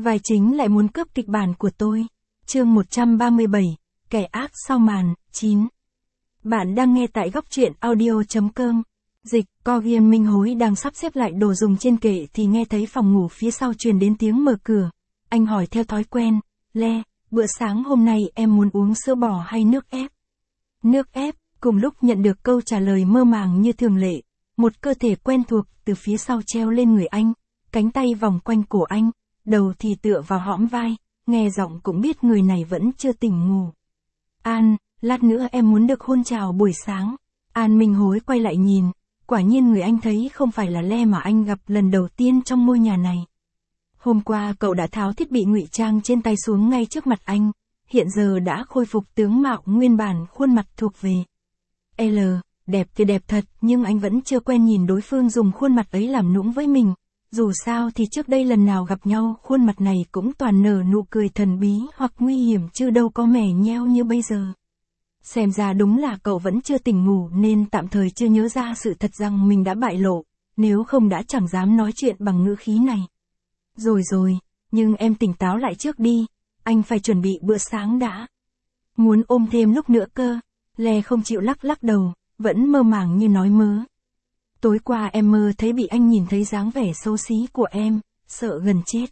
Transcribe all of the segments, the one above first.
Vai chính lại muốn cướp kịch bản của tôi. Chương 137, Kẻ ác sau màn, 9. Bạn đang nghe tại góc truyện audio.com. Dịch, Cogian Minh Hối đang sắp xếp lại đồ dùng trên kệ thì nghe thấy phòng ngủ phía sau truyền đến tiếng mở cửa. Anh hỏi theo thói quen, Le, bữa sáng hôm nay em muốn uống sữa bò hay nước ép? Nước ép, cùng lúc nhận được câu trả lời mơ màng như thường lệ. Một cơ thể quen thuộc từ phía sau treo lên người anh, cánh tay vòng quanh cổ anh, đầu thì tựa vào hõm vai, nghe giọng cũng biết người này vẫn chưa tỉnh ngủ. An, lát nữa em muốn được hôn chào buổi sáng. An Minh Hối quay lại nhìn, quả nhiên người anh thấy không phải là Le mà anh gặp lần đầu tiên trong ngôi nhà này. Hôm qua cậu đã tháo thiết bị ngụy trang trên tay xuống ngay trước mặt anh, hiện giờ đã khôi phục tướng mạo nguyên bản, khuôn mặt thuộc về L, đẹp thì đẹp thật, nhưng anh vẫn chưa quen nhìn đối phương dùng khuôn mặt ấy làm nũng với mình. Dù sao thì trước đây lần nào gặp nhau khuôn mặt này cũng toàn nở nụ cười thần bí hoặc nguy hiểm chứ đâu có mè nheo như bây giờ. Xem ra đúng là cậu vẫn chưa tỉnh ngủ nên tạm thời chưa nhớ ra sự thật rằng mình đã bại lộ, nếu không đã chẳng dám nói chuyện bằng ngữ khí này. Rồi, nhưng em tỉnh táo lại trước đi, anh phải chuẩn bị bữa sáng đã. Muốn ôm thêm lúc nữa cơ, Le không chịu lắc đầu, vẫn mơ màng như nói mớ. Tối qua em mơ thấy bị anh nhìn thấy dáng vẻ xấu xí của em, sợ gần chết.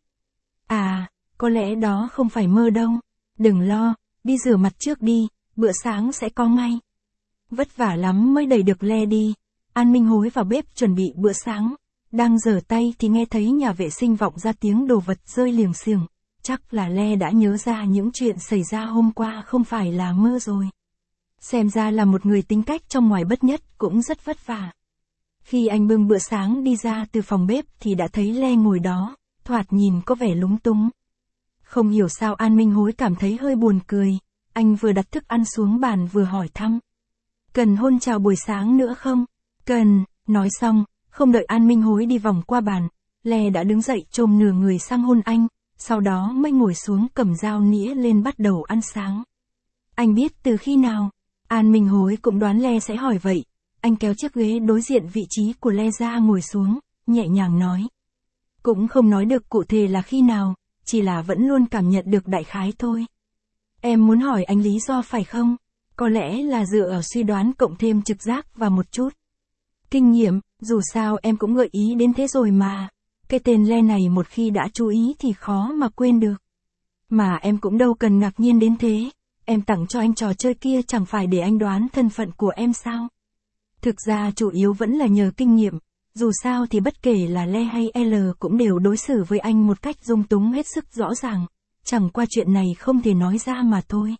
À, có lẽ đó không phải mơ đâu. Đừng lo, đi rửa mặt trước đi, bữa sáng sẽ có ngay. Vất vả lắm mới đẩy được Le đi. An Minh Hối vào bếp chuẩn bị bữa sáng. Đang rửa tay thì nghe thấy nhà vệ sinh vọng ra tiếng đồ vật rơi liềng xiềng. Chắc là Le đã nhớ ra những chuyện xảy ra hôm qua không phải là mơ rồi. Xem ra là một người tính cách trong ngoài bất nhất cũng rất vất vả. Khi anh bưng bữa sáng đi ra từ phòng bếp thì đã thấy Le ngồi đó, thoạt nhìn có vẻ lúng túng. Không hiểu sao An Minh Hối cảm thấy hơi buồn cười, anh vừa đặt thức ăn xuống bàn vừa hỏi thăm. Cần hôn chào buổi sáng nữa không? Cần, nói xong, không đợi An Minh Hối đi vòng qua bàn, Le đã đứng dậy chồm nửa người sang hôn anh, sau đó mới ngồi xuống cầm dao nĩa lên bắt đầu ăn sáng. Anh biết từ khi nào? An Minh Hối cũng đoán Le sẽ hỏi vậy. Anh kéo chiếc ghế đối diện vị trí của Le ra ngồi xuống, nhẹ nhàng nói. Cũng không nói được cụ thể là khi nào, chỉ là vẫn luôn cảm nhận được đại khái thôi. Em muốn hỏi anh lý do phải không? Có lẽ là dựa ở suy đoán cộng thêm trực giác và một chút kinh nghiệm, dù sao em cũng gợi ý đến thế rồi mà. Cái tên Le này một khi đã chú ý thì khó mà quên được. Mà em cũng đâu cần ngạc nhiên đến thế, em tặng cho anh trò chơi kia chẳng phải để anh đoán thân phận của em sao? Thực ra chủ yếu vẫn là nhờ kinh nghiệm, dù sao thì bất kể là Le hay L cũng đều đối xử với anh một cách dung túng hết sức rõ ràng, chẳng qua chuyện này không thể nói ra mà thôi.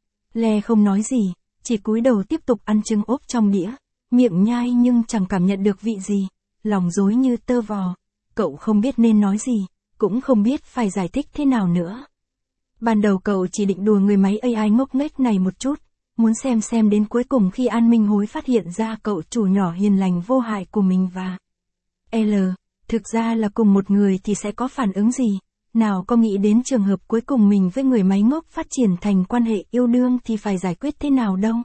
Le không nói gì, chỉ cúi đầu tiếp tục ăn trứng ốp trong đĩa, miệng nhai nhưng chẳng cảm nhận được vị gì, lòng rối như tơ vò, cậu không biết nên nói gì, cũng không biết phải giải thích thế nào nữa. Ban đầu cậu chỉ định đùa người máy AI ngốc nghếch này một chút, muốn xem đến cuối cùng khi An Minh Hối phát hiện ra cậu chủ nhỏ hiền lành vô hại của mình và L, thực ra là cùng một người thì sẽ có phản ứng gì, nào có nghĩ đến trường hợp cuối cùng mình với người máy ngốc phát triển thành quan hệ yêu đương thì phải giải quyết thế nào đâu.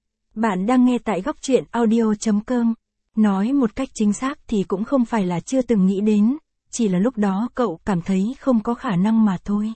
Bạn đang nghe tại góc truyện audio.com, nói một cách chính xác thì cũng không phải là chưa từng nghĩ đến, chỉ là lúc đó cậu cảm thấy không có khả năng mà thôi.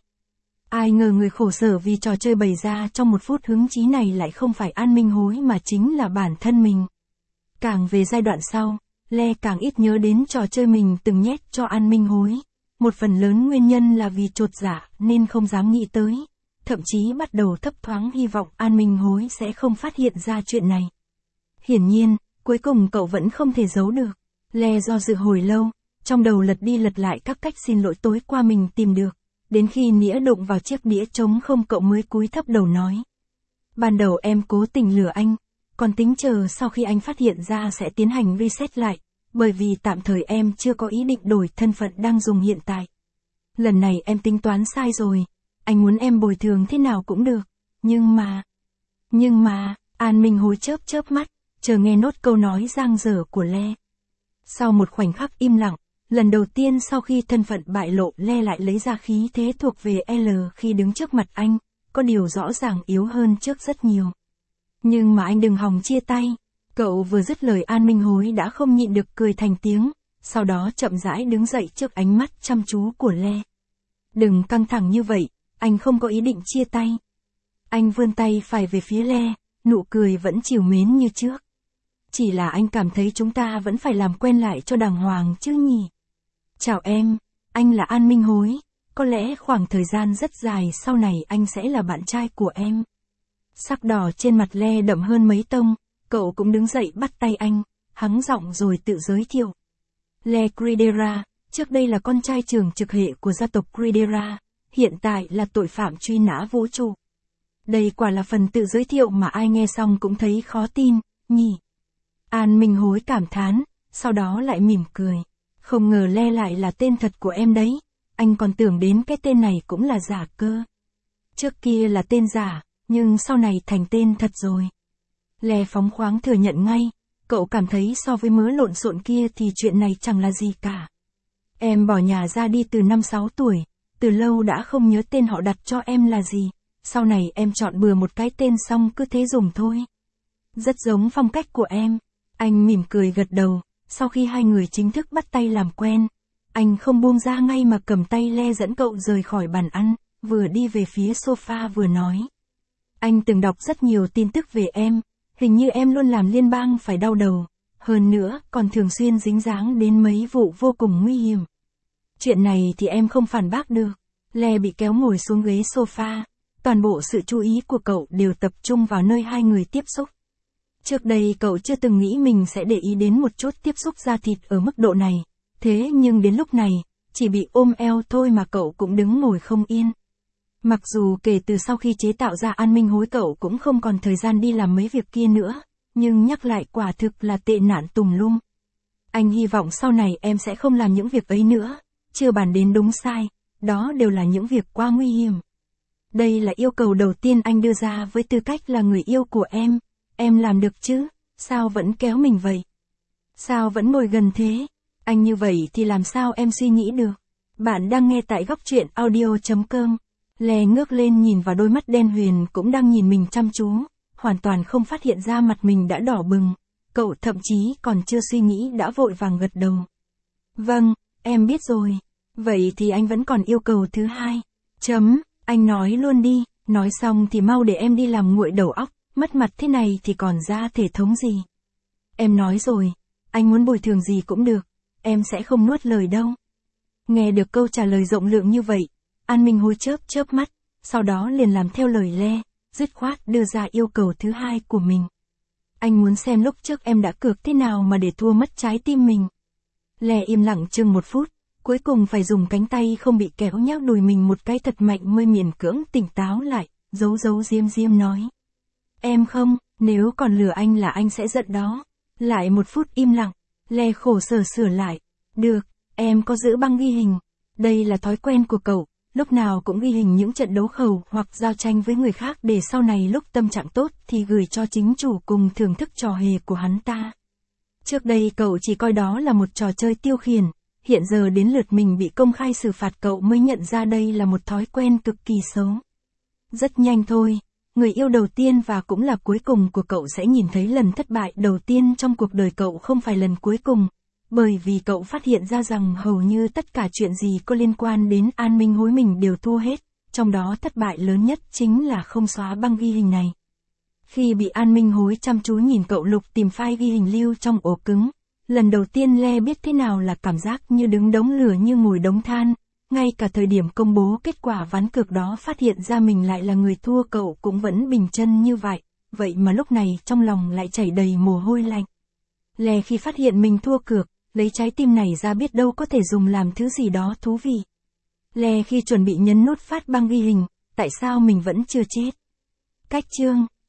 Ai ngờ người khổ sở vì trò chơi bày ra trong một phút hứng chí này lại không phải An Minh Hối mà chính là bản thân mình. Càng về giai đoạn sau, Le càng ít nhớ đến trò chơi mình từng nhét cho An Minh Hối. Một phần lớn nguyên nhân là vì chột dạ nên không dám nghĩ tới. Thậm chí bắt đầu thấp thoáng hy vọng An Minh Hối sẽ không phát hiện ra chuyện này. Hiển nhiên, cuối cùng cậu vẫn không thể giấu được. Le do dự hồi lâu, trong đầu lật đi lật lại các cách xin lỗi tối qua mình tìm được. Đến khi nĩa đụng vào chiếc đĩa trống không cậu mới cúi thấp đầu nói. Ban đầu em cố tình lừa anh, còn tính chờ sau khi anh phát hiện ra sẽ tiến hành reset lại, bởi vì tạm thời em chưa có ý định đổi thân phận đang dùng hiện tại. Lần này em tính toán sai rồi, anh muốn em bồi thường thế nào cũng được, nhưng mà, An Minh Hối chớp mắt, chờ nghe nốt câu nói dang dở của Le. Sau một khoảnh khắc im lặng, lần đầu tiên sau khi thân phận bại lộ Le lại lấy ra khí thế thuộc về L khi đứng trước mặt anh, có điều rõ ràng yếu hơn trước rất nhiều. Nhưng mà anh đừng hòng chia tay, cậu vừa dứt lời An Minh Hối đã không nhịn được cười thành tiếng, sau đó chậm rãi đứng dậy trước ánh mắt chăm chú của Le. Đừng căng thẳng như vậy, anh không có ý định chia tay. Anh vươn tay phải về phía Le, nụ cười vẫn trìu mến như trước. Chỉ là anh cảm thấy chúng ta vẫn phải làm quen lại cho đàng hoàng chứ nhỉ. Chào em, anh là An Minh Hối, có lẽ khoảng thời gian rất dài sau này anh sẽ là bạn trai của em. Sắc đỏ trên mặt Le đậm hơn mấy tông, cậu cũng đứng dậy bắt tay anh, hắng giọng rồi tự giới thiệu. Le Cridera, trước đây là con trai trưởng trực hệ của gia tộc Cridera, hiện tại là tội phạm truy nã vũ trụ. Đây quả là phần tự giới thiệu mà ai nghe xong cũng thấy khó tin, nhỉ. An Minh Hối cảm thán, sau đó lại mỉm cười. Không ngờ Le lại là tên thật của em đấy, anh còn tưởng đến cái tên này cũng là giả cơ. Trước kia là tên giả, nhưng sau này thành tên thật rồi. Le phóng khoáng thừa nhận ngay, cậu cảm thấy so với mớ lộn xộn kia thì chuyện này chẳng là gì cả. Em bỏ nhà ra đi từ 5-6 tuổi, từ lâu đã không nhớ tên họ đặt cho em là gì, sau này em chọn bừa một cái tên xong cứ thế dùng thôi. Rất giống phong cách của em. Anh mỉm cười gật đầu, sau khi hai người chính thức bắt tay làm quen. Anh không buông ra ngay mà cầm tay Le dẫn cậu rời khỏi bàn ăn, vừa đi về phía sofa vừa nói. Anh từng đọc rất nhiều tin tức về em, hình như em luôn làm liên bang phải đau đầu, hơn nữa còn thường xuyên dính dáng đến mấy vụ vô cùng nguy hiểm. Chuyện này thì em không phản bác được. Le bị kéo ngồi xuống ghế sofa, toàn bộ sự chú ý của cậu đều tập trung vào nơi hai người tiếp xúc. Trước đây cậu chưa từng nghĩ mình sẽ để ý đến một chút tiếp xúc da thịt ở mức độ này, thế nhưng đến lúc này, chỉ bị ôm eo thôi mà cậu cũng đứng ngồi không yên. Mặc dù kể từ sau khi chế tạo ra An Minh Hối cậu cũng không còn thời gian đi làm mấy việc kia nữa, nhưng nhắc lại quả thực là tệ nạn tùm lum. Anh hy vọng sau này em sẽ không làm những việc ấy nữa, chưa bàn đến đúng sai, đó đều là những việc quá nguy hiểm. Đây là yêu cầu đầu tiên anh đưa ra với tư cách là người yêu của em làm được chứ, sao vẫn kéo mình vậy? Sao vẫn ngồi gần thế? Anh như vậy thì làm sao em suy nghĩ được? Bạn đang nghe tại góc truyện audio.com. Le ngước lên nhìn vào đôi mắt đen huyền cũng đang nhìn mình chăm chú, hoàn toàn không phát hiện ra mặt mình đã đỏ bừng. Cậu thậm chí còn chưa suy nghĩ đã vội vàng gật đầu. Vâng, em biết rồi. Vậy thì anh vẫn còn yêu cầu thứ hai. Anh nói luôn đi, nói xong thì mau để em đi làm nguội đầu óc, mất mặt thế này thì còn ra thể thống gì. Em nói rồi, anh muốn bồi thường gì cũng được, em sẽ không nuốt lời đâu. Nghe được câu trả lời rộng lượng như vậy, An Minh Hối chớp mắt, sau đó liền làm theo lời Le, dứt khoát đưa ra yêu cầu thứ hai của mình. Anh muốn xem lúc trước em đã cược thế nào mà để thua mất trái tim mình. Le im lặng chừng 1 phút, cuối cùng phải dùng cánh tay không bị kéo nhác đùi mình một cái thật mạnh mới miễn cưỡng tỉnh táo lại, giấu diêm nói. Em không, nếu còn lừa anh là anh sẽ giận đó. Lại 1 phút im lặng, Le khổ sở sửa lại. Được, em có giữ băng ghi hình. Đây là thói quen của cậu, lúc nào cũng ghi hình những trận đấu khẩu hoặc giao tranh với người khác để sau này lúc tâm trạng tốt thì gửi cho chính chủ cùng thưởng thức trò hề của hắn ta. Trước đây cậu chỉ coi đó là một trò chơi tiêu khiển, hiện giờ đến lượt mình bị công khai xử phạt cậu mới nhận ra đây là một thói quen cực kỳ xấu. Rất nhanh thôi, người yêu đầu tiên và cũng là cuối cùng của cậu sẽ nhìn thấy lần thất bại đầu tiên trong cuộc đời cậu không phải lần cuối cùng, bởi vì cậu phát hiện ra rằng hầu như tất cả chuyện gì có liên quan đến An Minh Hối mình đều thua hết, trong đó thất bại lớn nhất chính là không xóa băng ghi hình này. Khi bị An Minh Hối chăm chú nhìn cậu lục tìm file ghi hình lưu trong ổ cứng, lần đầu tiên Le biết thế nào là cảm giác như đứng đống lửa như ngồi đống than, ngay cả thời điểm công bố kết quả ván cược đó phát hiện ra mình lại là người thua cậu cũng vẫn bình chân như vậy mà lúc này trong lòng lại chảy đầy mồ hôi lạnh. Le khi phát hiện mình thua cược, lấy trái tim này ra biết đâu có thể dùng làm thứ gì đó thú vị. Le khi chuẩn bị nhấn nút phát băng ghi hình, tại sao mình vẫn chưa chết? Cách chương